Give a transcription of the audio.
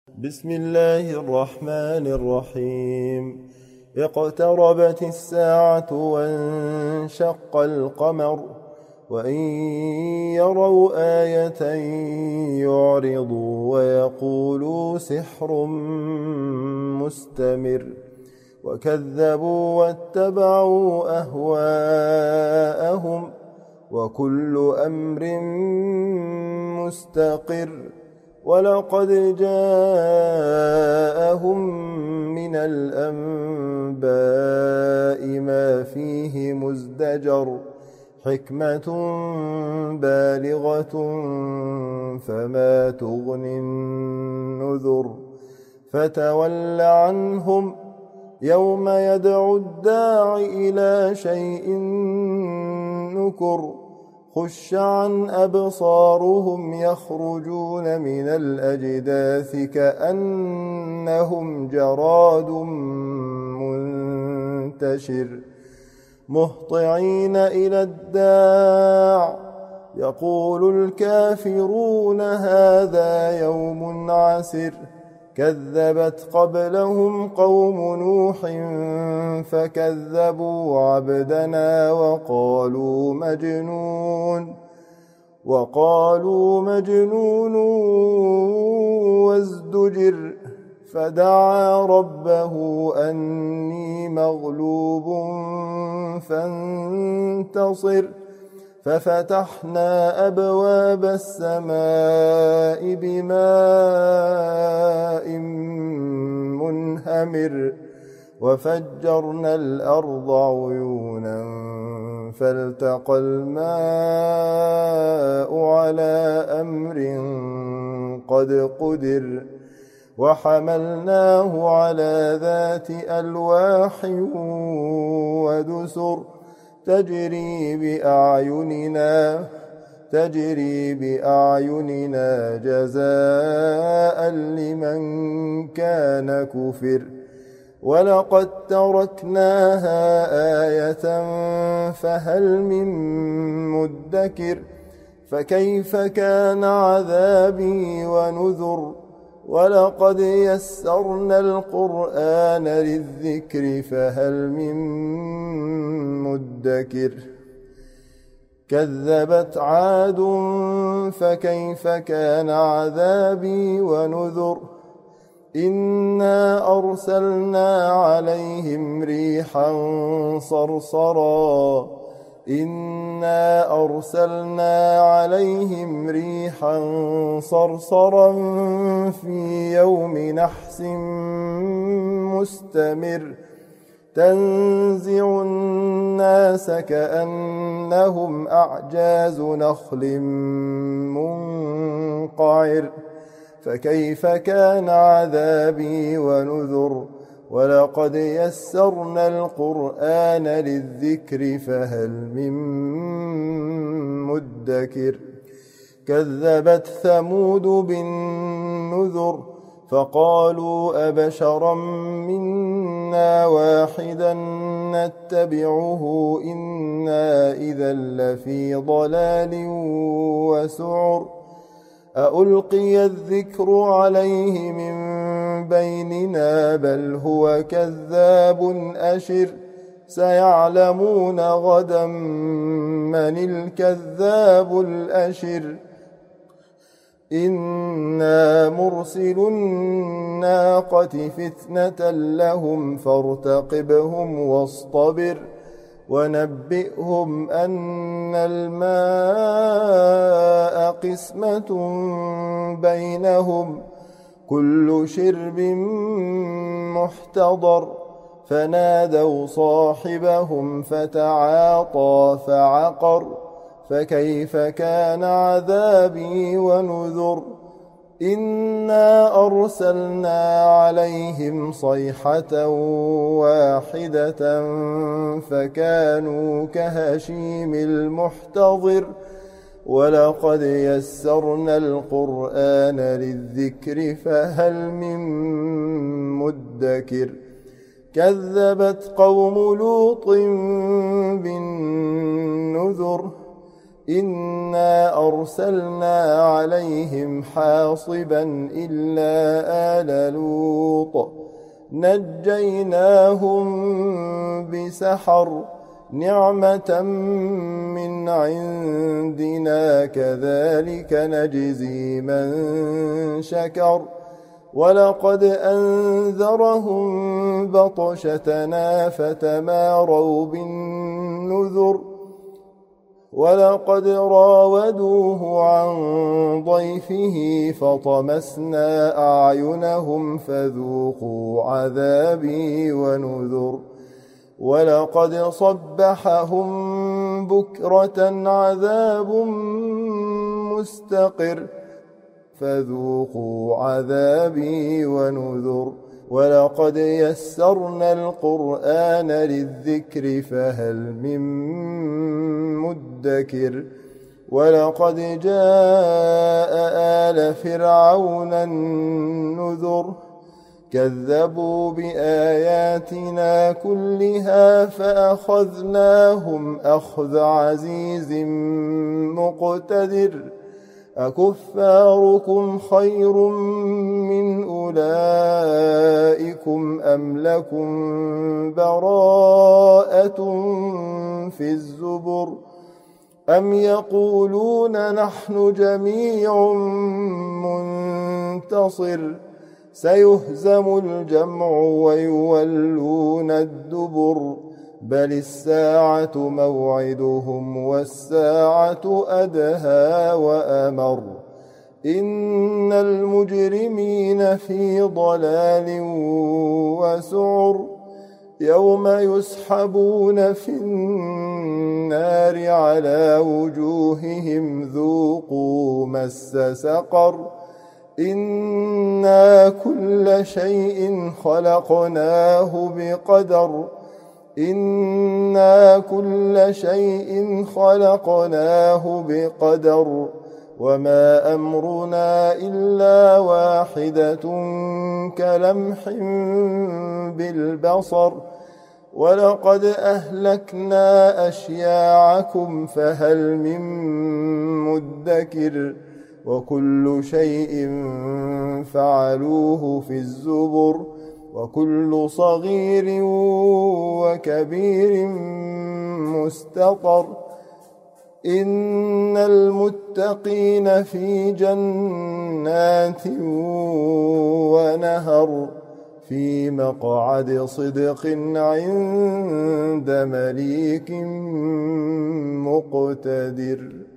بسم الله الرحمن الرحيم. اقتربت الساعة وانشق القمر وإن يروا آية يعرضوا ويقولوا سحر مستمر وكذبوا واتبعوا أهواءهم وكل أمر مستقر ولقد جاءهم من الأنباء ما فيه مزدجر حكمة بالغة فما تغني النذر فتول عنهم يوم يدعو الداع إلى شيء نكر خش عن أبصارهم يخرجون من الأجداث كأنهم جراد منتشر مهطعين إلى الداع يقول الكافرون هذا يوم عسر كذبت قبلهم قوم نوح فكذبوا عبدنا وقالوا مجنون وازدجر فدعا ربه أني مغلوب فانتصر ففتحنا أبواب السماء بماء منهمر وفجرنا الأرض عيونا فالتقى الماء على أمر قد قدر وحملناه على ذات ألواح ودسر تجري بأعيننا جزاء لمن كان كفر ولقد تركناها آية فهل من مدكر فكيف كان عذابي ونذر ولقد يسرنا القرآن للذكر فهل من مدكر كذبت عاد فكيف كان عذابي ونذر إنا أرسلنا عليهم ريحا صرصرا في يوم نحس مستمر تنزع الناس كأنهم أعجاز نخل منقعر فكيف كان عذابي ونذر ولقد يسرنا القرآن للذكر فهل من مدكر كذبت ثمود بالنذر فقالوا أبشرا منا واحدا نتبعه إنا إذا لفي ضلال وسعر أألقي الذكر عليه من بيننا بل هو كذاب أشر سيعلمون غدا من الكذاب الأشر إنا مرسل الناقة فتنة لهم فارتقبهم واصطبر ونبئهم أن الماء قسمة بينهم كل شرب محتضر فنادوا صاحبهم فتعاطى فعقر فكيف كان عذابي ونذر إنا أرسلنا عليهم صيحة واحدة فكانوا كهشيم المحتضر ولقد يسرنا القرآن للذكر فهل من مدكر كذبت قوم لوط بالنذر إنا أرسلنا عليهم حاصبا إلا آل لوط نجيناهم بسحر نعمة من عندنا كذلك نجزي من شكر ولقد أنذرهم بطشتنا فتماروا بالنذر ولقد راودوه عن ضيفه فطمسنا أعينهم فذوقوا عذابي ونذر ولقد صبحهم بكرة عذاب مستقر فذوقوا عذابي ونذر ولقد يسرنا القرآن للذكر فهل من مدكر ولقد جاء آل فرعون النذر كذبوا بآياتنا كلها فأخذناهم أخذ عزيز مقتدر أكفاركم خير من أولئكم أم لكم براءة في الزبر أم يقولون نحن جميع منتصر سيهزم الجمع ويولون الدبر بل الساعة موعدهم والساعة أدهى وأمر إن المجرمين في ضلال وسعر يوم يسحبون في النار على وجوههم ذوقوا مس سقر إنا كل شيء خلقناه بقدر إنا كل شيء خلقناه بقدر وما أمرنا إلا واحدة كلمح بالبصر ولقد أهلكنا أشياعكم فهل من مدكر وكل شيء فعلوه في الزبر وكل صغير وكبير مستطر إن المتقين في جنات ونهر في مقعد صدق عند مليك مقتدر.